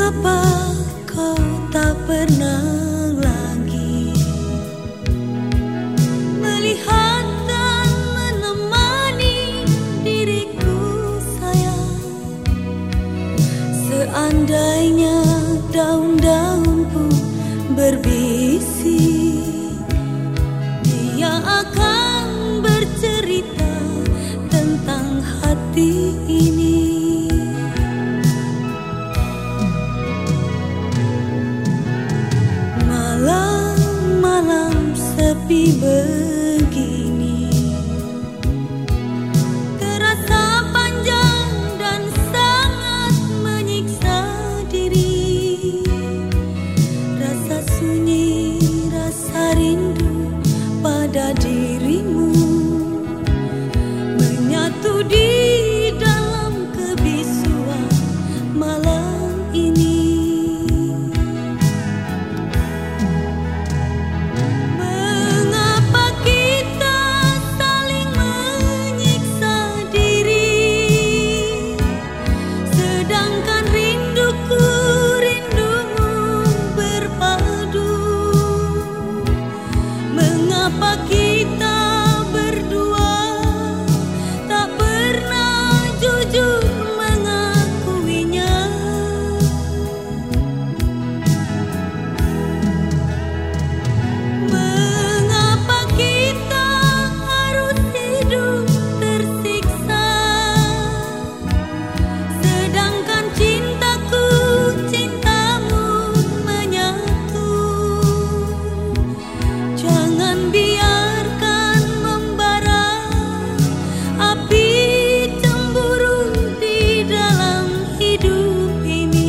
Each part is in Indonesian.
Mengapa kau tak pernah lagi melihat dan menemani diriku sayang? Seandainya daun-daun pun berbisik, dia akan bercerita tentang hati ini. Malam-malam sepi begini terasa panjang dan sangat menyiksa diri. Rasa sunyi, rasa rindu pada dirimu menyatu di dalam kebisuan malam ini. Mengapa kita saling menyiksa diri, sedangkan rinduku rindumu berpadu? Mengapa kita berdua tak pernah jujur mengakuinya? Mengapa kita harus hidup tersiksa, sedangkan cintaku cintamu menyatu? Jangan biarkan membara api cemburu di dalam hidup ini.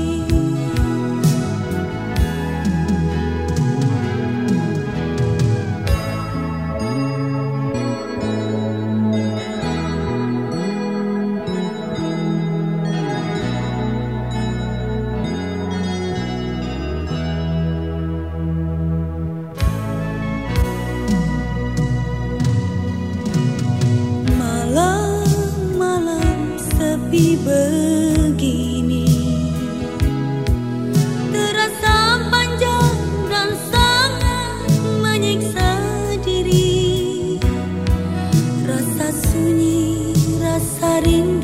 Malam-malam sepi begini terasa panjang dan sangat menyiksa diri. Rasa sunyi, rasa rindu